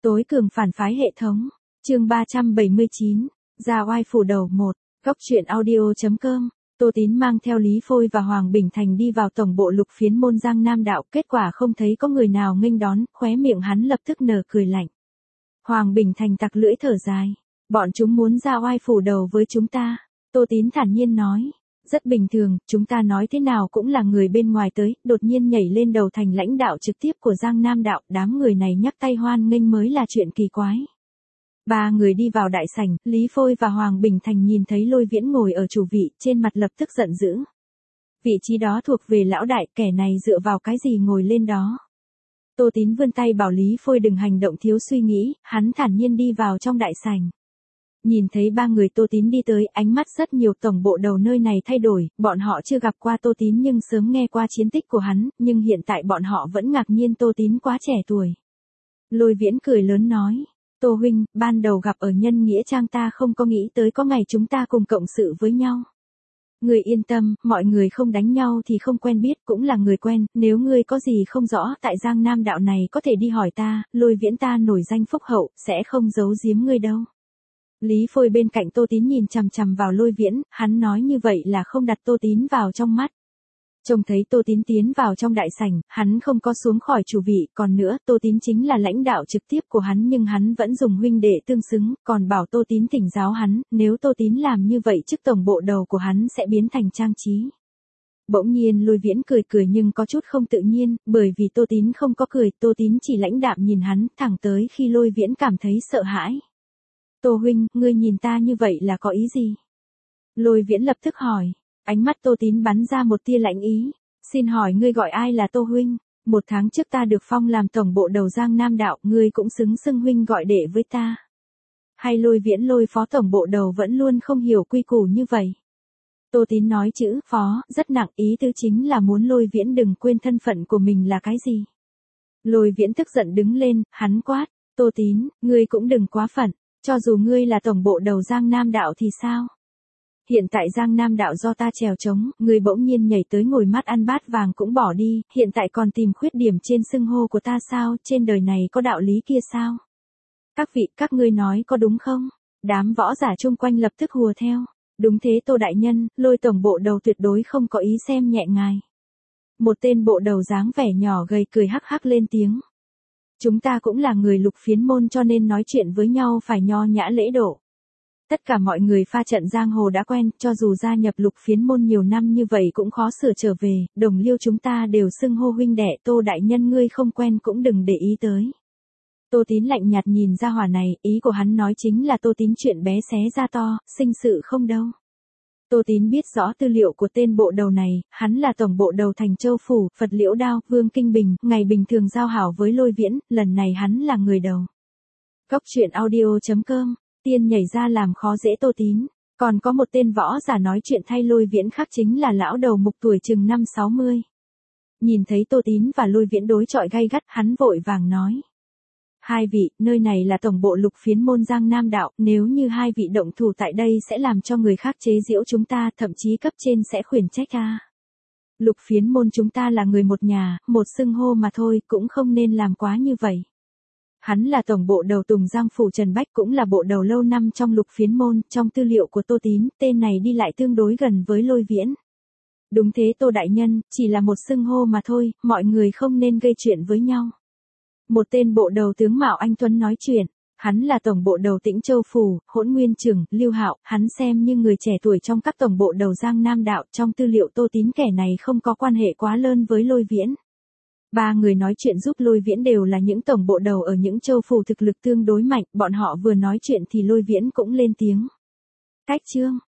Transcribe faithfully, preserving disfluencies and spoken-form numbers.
Tối cường phản phái hệ thống. Chương ba trăm bảy mươi chín. Ra oai phủ đầu một. Góc truyện audio.com. Tô Tín mang theo Lý Phôi và Hoàng Bình Thành đi vào tổng bộ Lục Phiến môn Giang Nam đạo, kết quả không thấy có người nào nghênh đón, khóe miệng hắn lập tức nở cười lạnh. Hoàng Bình Thành tặc lưỡi thở dài. Bọn chúng muốn ra oai phủ đầu với chúng ta. Tô Tín thản nhiên nói. Rất bình thường, chúng ta nói thế nào cũng là người bên ngoài tới, đột nhiên nhảy lên đầu thành lãnh đạo trực tiếp của Giang Nam đạo, đám người này nhắc tay hoan nghênh mới là chuyện kỳ quái. Ba người đi vào đại sảnh, Lý Phôi và Hoàng Bình Thành nhìn thấy Lôi Viễn ngồi ở chủ vị, trên mặt lập tức giận dữ. Vị trí đó thuộc về lão đại, kẻ này dựa vào cái gì ngồi lên đó. Tô Tín vươn tay bảo Lý Phôi đừng hành động thiếu suy nghĩ, hắn thản nhiên đi vào trong đại sảnh. Nhìn thấy ba người Tô Tín đi tới, ánh mắt rất nhiều tổng bộ đầu nơi này thay đổi, bọn họ chưa gặp qua Tô Tín nhưng sớm nghe qua chiến tích của hắn, nhưng hiện tại bọn họ vẫn ngạc nhiên Tô Tín quá trẻ tuổi. Lôi Viễn cười lớn nói, Tô huynh, ban đầu gặp ở Nhân Nghĩa Trang ta không có nghĩ tới có ngày chúng ta cùng cộng sự với nhau. Người yên tâm, mọi người không đánh nhau thì không quen biết, cũng là người quen, nếu ngươi có gì không rõ tại Giang Nam đạo này có thể đi hỏi ta, Lôi Viễn ta nổi danh phúc hậu, sẽ không giấu giếm ngươi đâu. Lý Phôi bên cạnh Tô Tín nhìn chằm chằm vào Lôi Viễn, hắn nói như vậy là không đặt Tô Tín vào trong mắt. Trông thấy Tô Tín tiến vào trong đại sảnh, hắn không có xuống khỏi chủ vị, còn nữa, Tô Tín chính là lãnh đạo trực tiếp của hắn nhưng hắn vẫn dùng huynh đệ tương xứng, còn bảo Tô Tín thỉnh giáo hắn, nếu Tô Tín làm như vậy chức tổng bộ đầu của hắn sẽ biến thành trang trí. Bỗng nhiên Lôi Viễn cười cười nhưng có chút không tự nhiên, bởi vì Tô Tín không có cười, Tô Tín chỉ lãnh đạm nhìn hắn, thẳng tới khi Lôi Viễn cảm thấy sợ hãi. Tô huynh, ngươi nhìn ta như vậy là có ý gì? Lôi Viễn lập tức hỏi. Ánh mắt Tô Tín bắn ra một tia lạnh ý. Xin hỏi ngươi gọi ai là Tô huynh? Một tháng trước ta được phong làm tổng bộ đầu Giang Nam đạo, ngươi cũng xứng xưng huynh gọi đệ với ta. Hay Lôi Viễn Lôi phó tổng bộ đầu vẫn luôn không hiểu quy củ như vậy? Tô Tín nói chữ phó rất nặng, ý tứ chính là muốn Lôi Viễn đừng quên thân phận của mình là cái gì. Lôi Viễn tức giận đứng lên, hắn quát, Tô Tín, ngươi cũng đừng quá phận. Cho dù ngươi là tổng bộ đầu Giang Nam đạo thì sao? Hiện tại Giang Nam đạo do ta chèo chống, ngươi bỗng nhiên nhảy tới ngồi mắt ăn bát vàng cũng bỏ đi, hiện tại còn tìm khuyết điểm trên xưng hô của ta sao, trên đời này có đạo lý kia sao? Các vị, các ngươi nói có đúng không? Đám võ giả chung quanh lập tức hùa theo. Đúng thế Tô đại nhân, Lôi tổng bộ đầu tuyệt đối không có ý xem nhẹ ngài. Một tên bộ đầu dáng vẻ nhỏ gầy cười hắc hắc lên tiếng. Chúng ta cũng là người Lục Phiến môn cho nên nói chuyện với nhau phải nho nhã lễ độ. Tất cả mọi người pha trận giang hồ đã quen, cho dù gia nhập Lục Phiến môn nhiều năm như vậy cũng khó sửa trở về, đồng liêu chúng ta đều xưng hô huynh đệ, Tô đại nhân ngươi không quen cũng đừng để ý tới. Tô Tín lạnh nhạt nhìn ra hỏa này, ý của hắn nói chính là Tô Tín chuyện bé xé ra to, sinh sự không đâu. Tô Tín biết rõ tư liệu của tên bộ đầu này, hắn là tổng bộ đầu Thành Châu Phủ, Phật Liễu Đao, Vương Kinh Bình, ngày bình thường giao hảo với Lôi Viễn, lần này hắn là người đầu. Góc truyện audio.com, tiên nhảy ra làm khó dễ Tô Tín, còn có một tên võ giả nói chuyện thay Lôi Viễn khác chính là lão đầu mục tuổi chừng năm sáu mươi. Nhìn thấy Tô Tín và Lôi Viễn đối chọi gay gắt, hắn vội vàng nói. Hai vị, nơi này là tổng bộ Lục Phiến môn Giang Nam đạo, nếu như hai vị động thủ tại đây sẽ làm cho người khác chế giễu chúng ta, thậm chí cấp trên sẽ khuyển trách a. Lục Phiến môn chúng ta là người một nhà, một xưng hô mà thôi, cũng không nên làm quá như vậy. Hắn là tổng bộ đầu Tùng Giang phủ Trần Bách, cũng là bộ đầu lâu năm trong Lục Phiến môn, trong tư liệu của Tô Tín, tên này đi lại tương đối gần với Lôi Viễn. Đúng thế Tô đại nhân, chỉ là một xưng hô mà thôi, mọi người không nên gây chuyện với nhau. Một tên bộ đầu tướng Mạo Anh Tuấn nói chuyện, hắn là tổng bộ đầu Tĩnh Châu Phủ, Hỗn Nguyên Trưởng, Lưu Hạo, hắn xem như người trẻ tuổi trong các tổng bộ đầu Giang Nam đạo, trong tư liệu Tô Tín kẻ này không có quan hệ quá lớn với Lôi Viễn. Ba người nói chuyện giúp Lôi Viễn đều là những tổng bộ đầu ở những châu phủ thực lực tương đối mạnh, bọn họ vừa nói chuyện thì Lôi Viễn cũng lên tiếng. Cách chương,